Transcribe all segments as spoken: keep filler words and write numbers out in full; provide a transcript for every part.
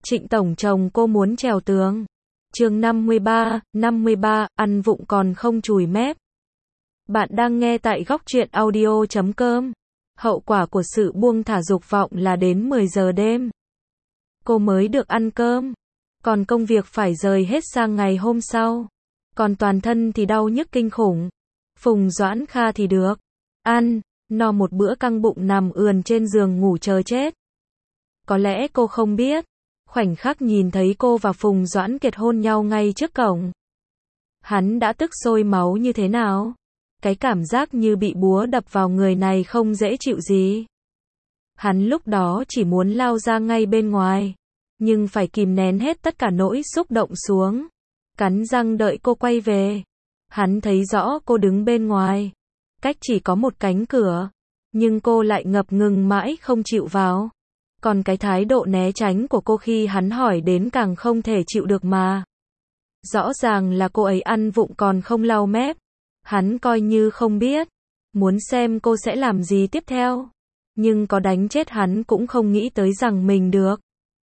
Trịnh tổng chồng cô muốn trèo tường. Chương năm mươi ba, năm mươi ba, ăn vụng còn không chùi mép. Bạn đang nghe tại góc truyện audio chấm com. Hậu quả của sự buông thả dục vọng là đến mười giờ đêm. Cô mới được ăn cơm, còn công việc phải rời hết sang ngày hôm sau. Còn toàn thân thì đau nhức kinh khủng. Phùng Doãn Kha thì được ăn, no một bữa căng bụng nằm ườn trên giường ngủ chờ chết. Có lẽ cô không biết, khoảnh khắc nhìn thấy cô và Phùng Doãn Kiệt hôn nhau ngay trước cổng, hắn đã tức sôi máu như thế nào. Cái cảm giác như bị búa đập vào người này không dễ chịu gì. Hắn lúc đó chỉ muốn lao ra ngay bên ngoài, nhưng phải kìm nén hết tất cả nỗi xúc động xuống, cắn răng đợi cô quay về. Hắn thấy rõ cô đứng bên ngoài, cách chỉ có một cánh cửa, nhưng cô lại ngập ngừng mãi không chịu vào. Còn cái thái độ né tránh của cô khi hắn hỏi đến càng không thể chịu được mà. Rõ ràng là cô ấy ăn vụng còn không lau mép. Hắn coi như không biết, muốn xem cô sẽ làm gì tiếp theo. Nhưng có đánh chết hắn cũng không nghĩ tới rằng mình được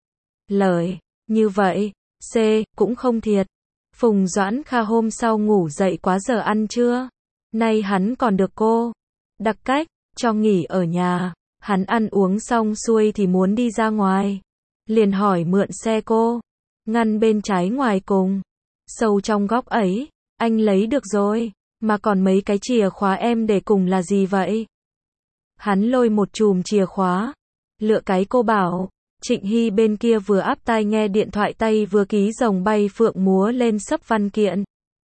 lời như vậy. C. Cũng không thiệt. Phùng Doãn Kha hôm sau ngủ dậy quá giờ ăn trưa. Nay hắn còn được cô đặc cách cho nghỉ ở nhà. Hắn ăn uống xong xuôi thì muốn đi ra ngoài, liền hỏi mượn xe cô. Ngăn bên trái ngoài cùng, sâu trong góc ấy, anh lấy được rồi. Mà còn mấy cái chìa khóa em để cùng là gì vậy? Hắn lôi một chùm chìa khóa, lựa cái cô bảo. Trịnh Hy bên kia vừa áp tai nghe điện thoại tay vừa ký rồng bay phượng múa lên sấp văn kiện.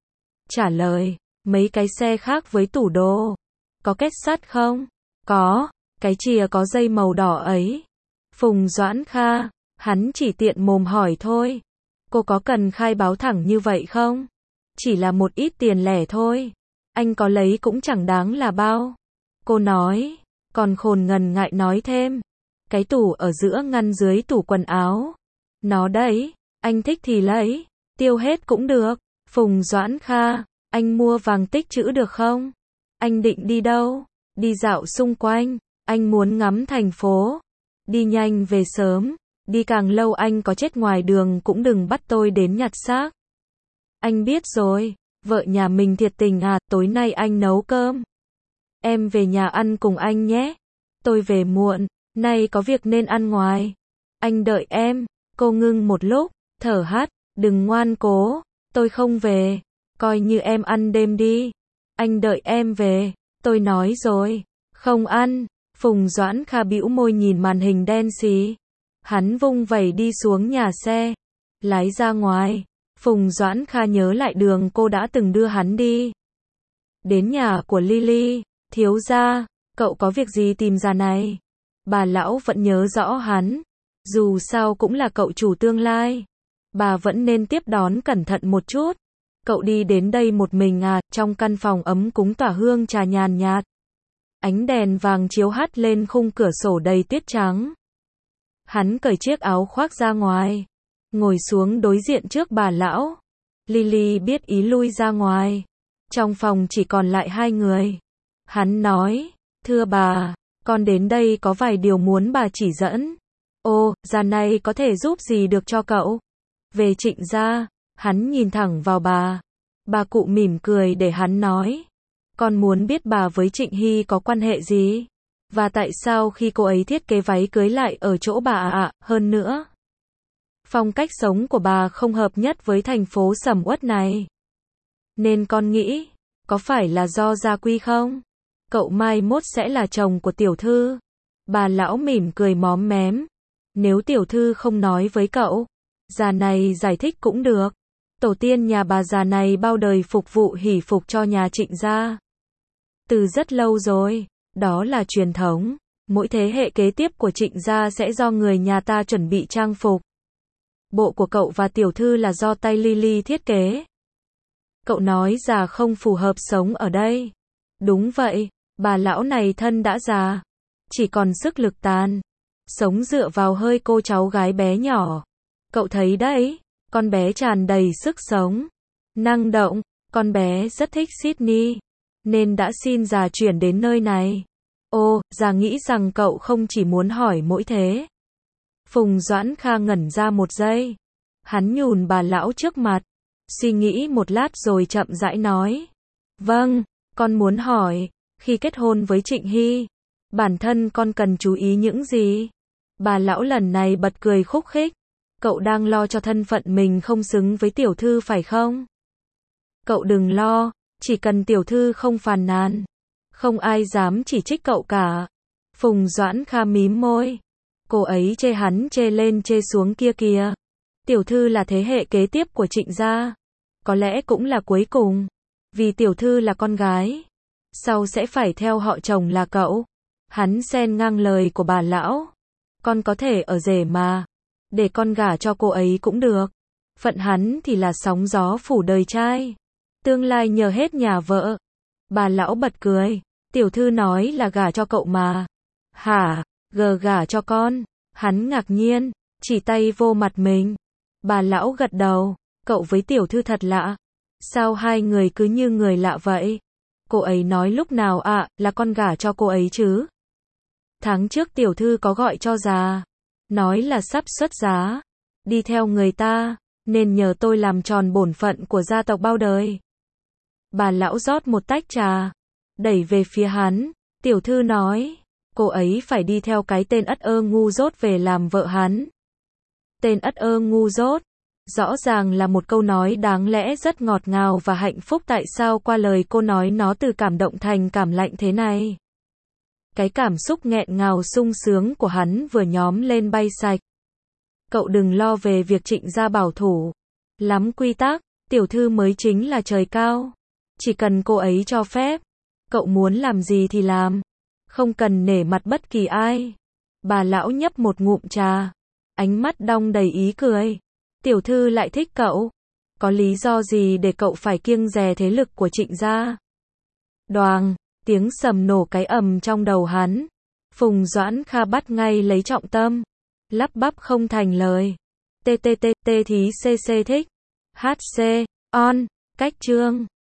Trả lời, mấy cái xe khác với tủ đồ. Có kết sắt không? Có. Cái chìa có dây màu đỏ ấy. Phùng Doãn Kha, hắn chỉ tiện mồm hỏi thôi. Cô có cần khai báo thẳng như vậy không? Chỉ là một ít tiền lẻ thôi. Anh có lấy cũng chẳng đáng là bao. Cô nói, còn khôn ngần ngại nói thêm. Cái tủ ở giữa ngăn dưới tủ quần áo. Nó đấy, anh thích thì lấy, tiêu hết cũng được. Phùng Doãn Kha, anh mua vàng tích trữ được không? Anh định đi đâu? Đi dạo xung quanh. Anh muốn ngắm thành phố. Đi nhanh về sớm. Đi càng lâu anh có chết ngoài đường cũng đừng bắt tôi đến nhặt xác. Anh biết rồi. Vợ nhà mình thiệt tình à, tối nay anh nấu cơm. Em về nhà ăn cùng anh nhé. Tôi về muộn, nay có việc nên ăn ngoài. Anh đợi em. Cô ngưng một lúc, thở hắt, đừng ngoan cố, tôi không về. Coi như em ăn đêm đi. Anh đợi em về. Tôi nói rồi, không ăn. Phùng Doãn Kha bĩu môi nhìn màn hình đen xì. Hắn vung vẩy đi xuống nhà xe, lái ra ngoài. Phùng Doãn Kha nhớ lại đường cô đã từng đưa hắn đi. Đến nhà của Lily, thiếu gia, cậu có việc gì tìm già này? Bà lão vẫn nhớ rõ hắn, dù sao cũng là cậu chủ tương lai. Bà vẫn nên tiếp đón cẩn thận một chút. Cậu đi đến đây một mình à? Trong căn phòng ấm cúng tỏa hương trà nhàn nhạt. Ánh đèn vàng chiếu hắt lên khung cửa sổ đầy tuyết trắng. Hắn cởi chiếc áo khoác ra ngoài, ngồi xuống đối diện trước bà lão. Lily biết ý lui ra ngoài. Trong phòng chỉ còn lại hai người. Hắn nói, thưa bà, con đến đây có vài điều muốn bà chỉ dẫn. Ô, già này có thể giúp gì được cho cậu? Về Trịnh gia, hắn nhìn thẳng vào bà. Bà cụ mỉm cười để hắn nói. Con muốn biết bà với Trịnh Hy có quan hệ gì? Và tại sao khi cô ấy thiết kế váy cưới lại ở chỗ bà ạ? À, hơn nữa, phong cách sống của bà không hợp nhất với thành phố sầm uất này. Nên con nghĩ, có phải là do gia quy không? Cậu mai mốt sẽ là chồng của tiểu thư. Bà lão mỉm cười móm mém. Nếu tiểu thư không nói với cậu, già này giải thích cũng được. Tổ tiên nhà bà già này bao đời phục vụ hỷ phục cho nhà Trịnh gia. Từ rất lâu rồi, đó là truyền thống. Mỗi thế hệ kế tiếp của Trịnh gia sẽ do người nhà ta chuẩn bị trang phục. Bộ của cậu và tiểu thư là do tay Lily thiết kế. Cậu nói già không phù hợp sống ở đây. Đúng vậy, bà lão này thân đã già, chỉ còn sức lực tàn. Sống dựa vào hơi cô cháu gái bé nhỏ. Cậu thấy đấy, con bé tràn đầy sức sống, năng động. Con bé rất thích Sydney, nên đã xin già chuyển đến nơi này. Ô, già nghĩ rằng cậu không chỉ muốn hỏi mỗi thế. Phùng Doãn Kha ngẩn ra một giây. Hắn nhùn bà lão trước mặt. Suy nghĩ một lát rồi chậm rãi nói. Vâng, con muốn hỏi, khi kết hôn với Trịnh Hy, bản thân con cần chú ý những gì? Bà lão lần này bật cười khúc khích. Cậu đang lo cho thân phận mình không xứng với tiểu thư phải không? Cậu đừng lo, chỉ cần tiểu thư không phàn nàn, không ai dám chỉ trích cậu cả. Phùng Doãn Kha mím môi. Cô ấy chê hắn chê lên chê xuống kia kìa. Tiểu thư là thế hệ kế tiếp của Trịnh gia. Có lẽ cũng là cuối cùng. Vì tiểu thư là con gái. Sau sẽ phải theo họ chồng là cậu. Hắn xen ngang lời của bà lão. Con có thể ở rể mà. Để con gả cho cô ấy cũng được. Phận hắn thì là sóng gió phủ đời trai. Tương lai nhờ hết nhà vợ. Bà lão bật cười. Tiểu thư nói là gả cho cậu mà. Hả, gờ gả cho con. Hắn ngạc nhiên, chỉ tay vô mặt mình. Bà lão gật đầu. Cậu với tiểu thư thật lạ. Sao hai người cứ như người lạ vậy? Cô ấy nói lúc nào ạ, à, là con gả cho cô ấy chứ? Tháng trước tiểu thư có gọi cho già. Nói là sắp xuất giá. Đi theo người ta. Nên nhờ tôi làm tròn bổn phận của gia tộc bao đời. Bà lão rót một tách trà. Đẩy về phía hắn. Tiểu thư nói. Cô ấy phải đi theo cái tên ất ơ ngu dốt về làm vợ hắn. Tên ất ơ ngu dốt. Rõ ràng là một câu nói đáng lẽ rất ngọt ngào và hạnh phúc, tại sao qua lời cô nói nó từ cảm động thành cảm lạnh thế này? Cái cảm xúc nghẹn ngào sung sướng của hắn vừa nhóm lên bay sạch. Cậu đừng lo về việc Trịnh gia bảo thủ lắm quy tắc, tiểu thư mới chính là trời cao. Chỉ cần cô ấy cho phép, cậu muốn làm gì thì làm. Không cần nể mặt bất kỳ ai. Bà lão nhấp một ngụm trà. Ánh mắt đong đầy ý cười. Tiểu thư lại thích cậu. Có lý do gì để cậu phải kiêng dè thế lực của Trịnh gia? Đoàng, tiếng sầm nổ cái ầm trong đầu hắn. Phùng Doãn Kha bắt ngay lấy trọng tâm. Lắp bắp không thành lời. T T T T thí C C thích. H C, on, cách chương.